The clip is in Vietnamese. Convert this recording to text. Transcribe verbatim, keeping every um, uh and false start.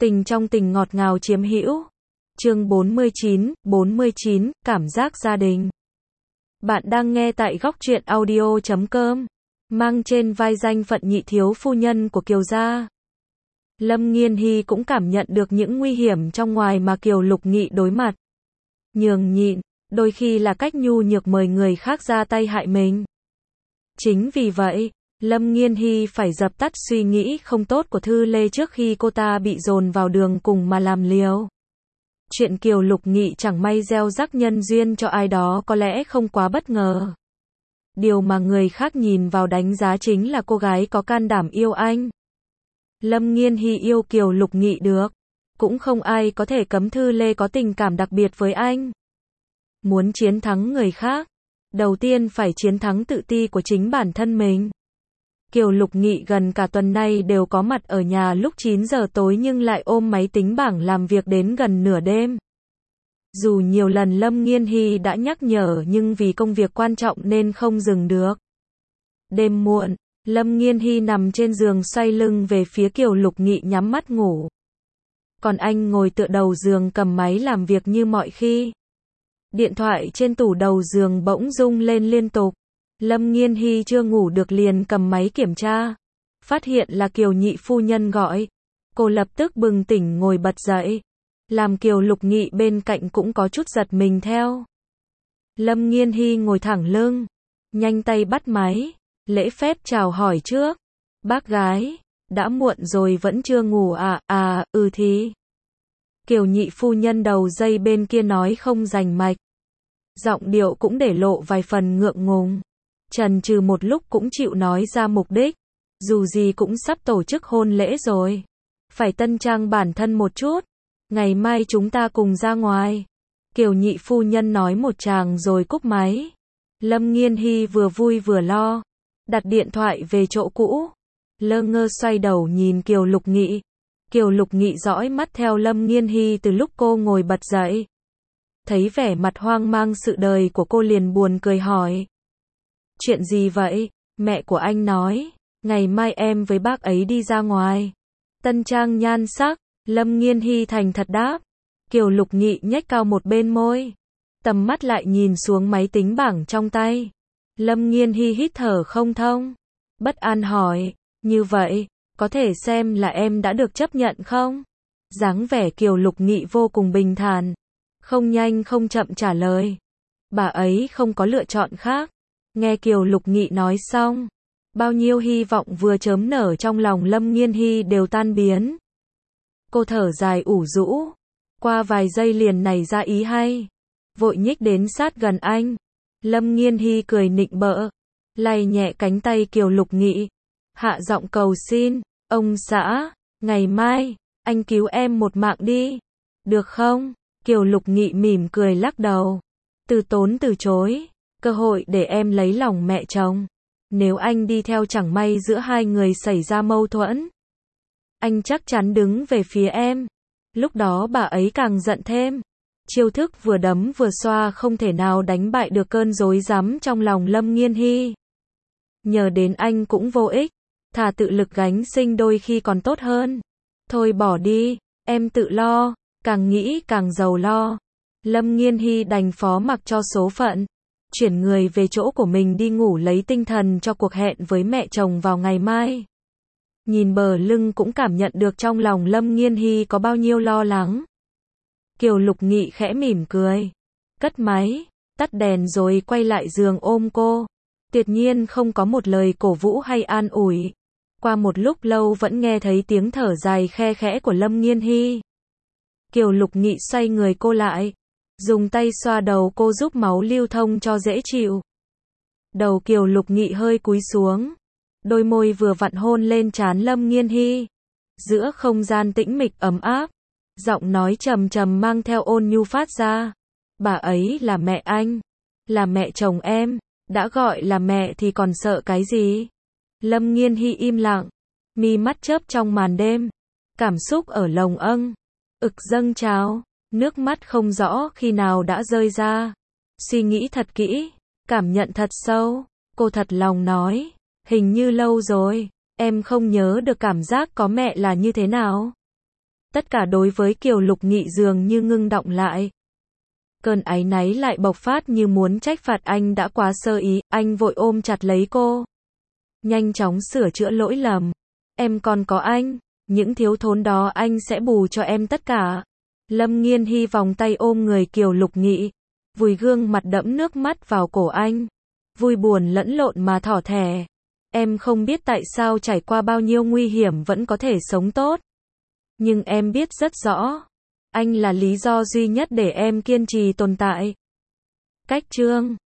Tình trong tình ngọt ngào chiếm hữu. Chương bốn mươi chín, bốn mươi chín, cảm giác gia đình. Bạn đang nghe tại góc truyện audio chấm com, mang trên vai danh phận nhị thiếu phu nhân của Kiều gia. Lâm Nghiên Hy cũng cảm nhận được những nguy hiểm trong ngoài mà Kiều Lục Nghị đối mặt. Nhường nhịn, đôi khi là cách nhu nhược mời người khác ra tay hại mình. Chính vì vậy, Lâm Nghiên Hy phải dập tắt suy nghĩ không tốt của Thư Lê trước khi cô ta bị dồn vào đường cùng mà làm liều. Chuyện Kiều Lục Nghị chẳng may gieo rắc nhân duyên cho ai đó có lẽ không quá bất ngờ. Điều mà người khác nhìn vào đánh giá chính là cô gái có can đảm yêu anh. Lâm Nghiên Hy yêu Kiều Lục Nghị được, cũng không ai có thể cấm Thư Lê có tình cảm đặc biệt với anh. Muốn chiến thắng người khác, đầu tiên phải chiến thắng tự ti của chính bản thân mình. Kiều Lục Nghị gần cả tuần nay đều có mặt ở nhà lúc chín giờ tối nhưng lại ôm máy tính bảng làm việc đến gần nửa đêm. Dù nhiều lần Lâm Nghiên Hy đã nhắc nhở nhưng vì công việc quan trọng nên không dừng được. Đêm muộn, Lâm Nghiên Hy nằm trên giường xoay lưng về phía Kiều Lục Nghị nhắm mắt ngủ. Còn anh ngồi tựa đầu giường cầm máy làm việc như mọi khi. Điện thoại trên tủ đầu giường bỗng rung lên liên tục. Lâm Nghiên Hy chưa ngủ được liền cầm máy kiểm tra. Phát hiện là Kiều nhị phu nhân gọi. Cô lập tức bừng tỉnh ngồi bật dậy. Làm Kiều Lục Nghị bên cạnh cũng có chút giật mình theo. Lâm Nghiên Hy ngồi thẳng lưng. Nhanh tay bắt máy. Lễ phép chào hỏi trước. Bác gái, đã muộn rồi vẫn chưa ngủ à? À, ừ thì. Kiều nhị phu nhân đầu dây bên kia nói không rành mạch. Giọng điệu cũng để lộ vài phần ngượng ngùng. Chần chừ một lúc cũng chịu nói ra mục đích. Dù gì cũng sắp tổ chức hôn lễ rồi. Phải tân trang bản thân một chút. Ngày mai chúng ta cùng ra ngoài. Kiều nhị phu nhân nói một tràng rồi cúp máy. Lâm Nghiên Hy vừa vui vừa lo. Đặt điện thoại về chỗ cũ. Lơ ngơ xoay đầu nhìn Kiều Lục Nghị. Kiều Lục Nghị dõi mắt theo Lâm Nghiên Hy từ lúc cô ngồi bật dậy. Thấy vẻ mặt hoang mang sự đời của cô liền buồn cười hỏi. Chuyện gì vậy? Mẹ của anh nói, ngày mai em với bác ấy đi ra ngoài. Tân trang nhan sắc, Lâm Nghiên Hy thành thật đáp. Kiều Lục Nghị nhếch cao một bên môi. Tầm mắt lại nhìn xuống máy tính bảng trong tay. Lâm Nghiên Hy hít thở không thông. Bất an hỏi, như vậy, có thể xem là em đã được chấp nhận không? Dáng vẻ Kiều Lục Nghị vô cùng bình thản. Không nhanh không chậm trả lời. Bà ấy không có lựa chọn khác. Nghe Kiều Lục Nghị nói xong, bao nhiêu hy vọng vừa chớm nở trong lòng Lâm Nghiên Hy đều tan biến. Cô thở dài ủ rũ, qua vài giây liền nảy ra ý hay, vội nhích đến sát gần anh. Lâm Nghiên Hy cười nịnh bợ, lay nhẹ cánh tay Kiều Lục Nghị, hạ giọng cầu xin, ông xã, ngày mai, anh cứu em một mạng đi, được không? Kiều Lục Nghị mỉm cười lắc đầu, từ tốn từ chối. Cơ hội để em lấy lòng mẹ chồng. Nếu anh đi theo chẳng may giữa hai người xảy ra mâu thuẫn, anh chắc chắn đứng về phía em. Lúc đó bà ấy càng giận thêm. Chiêu thức vừa đấm vừa xoa không thể nào đánh bại được cơn rối rắm trong lòng Lâm Nghiên Hy. Nhờ đến anh cũng vô ích. Thà tự lực gánh sinh đôi khi còn tốt hơn. Thôi bỏ đi, em tự lo. Càng nghĩ càng giàu lo. Lâm Nghiên Hy đành phó mặc cho số phận. Chuyển người về chỗ của mình đi ngủ lấy tinh thần cho cuộc hẹn với mẹ chồng vào ngày mai. Nhìn bờ lưng cũng cảm nhận được trong lòng Lâm Nghiên Hy có bao nhiêu lo lắng. Kiều Lục Nghị khẽ mỉm cười. Cất máy, tắt đèn rồi quay lại giường ôm cô. Tuyệt nhiên không có một lời cổ vũ hay an ủi. Qua một lúc lâu vẫn nghe thấy tiếng thở dài khe khẽ của Lâm Nghiên Hy. Kiều Lục Nghị xoay người cô lại. Dùng tay xoa đầu cô giúp máu lưu thông cho dễ chịu. Đầu Kiều Lục Nghị hơi cúi xuống. Đôi môi vừa vặn hôn lên trán Lâm Nghiên Hy. Giữa không gian tĩnh mịch ấm áp. Giọng nói trầm trầm mang theo ôn nhu phát ra. Bà ấy là mẹ anh. Là mẹ chồng em. Đã gọi là mẹ thì còn sợ cái gì? Lâm Nghiên Hy im lặng. Mi mắt chớp trong màn đêm. Cảm xúc ở lồng âng. Ực dâng trào. Nước mắt không rõ khi nào đã rơi ra. Suy nghĩ thật kỹ, cảm nhận thật sâu, cô thật lòng nói, hình như lâu rồi, em không nhớ được cảm giác có mẹ là như thế nào. Tất cả đối với Kiều Lục Nghị dường như ngưng đọng lại. Cơn áy náy lại bộc phát như muốn trách phạt anh đã quá sơ ý, anh vội ôm chặt lấy cô. Nhanh chóng sửa chữa lỗi lầm. Em còn có anh, những thiếu thốn đó anh sẽ bù cho em tất cả. Lâm Nghiên Hy vòng tay ôm người Kiều Lục Nghị, vùi gương mặt đẫm nước mắt vào cổ anh. Vui buồn lẫn lộn mà thỏ thẻ. Em không biết tại sao trải qua bao nhiêu nguy hiểm vẫn có thể sống tốt. Nhưng em biết rất rõ, anh là lý do duy nhất để em kiên trì tồn tại. Cách chương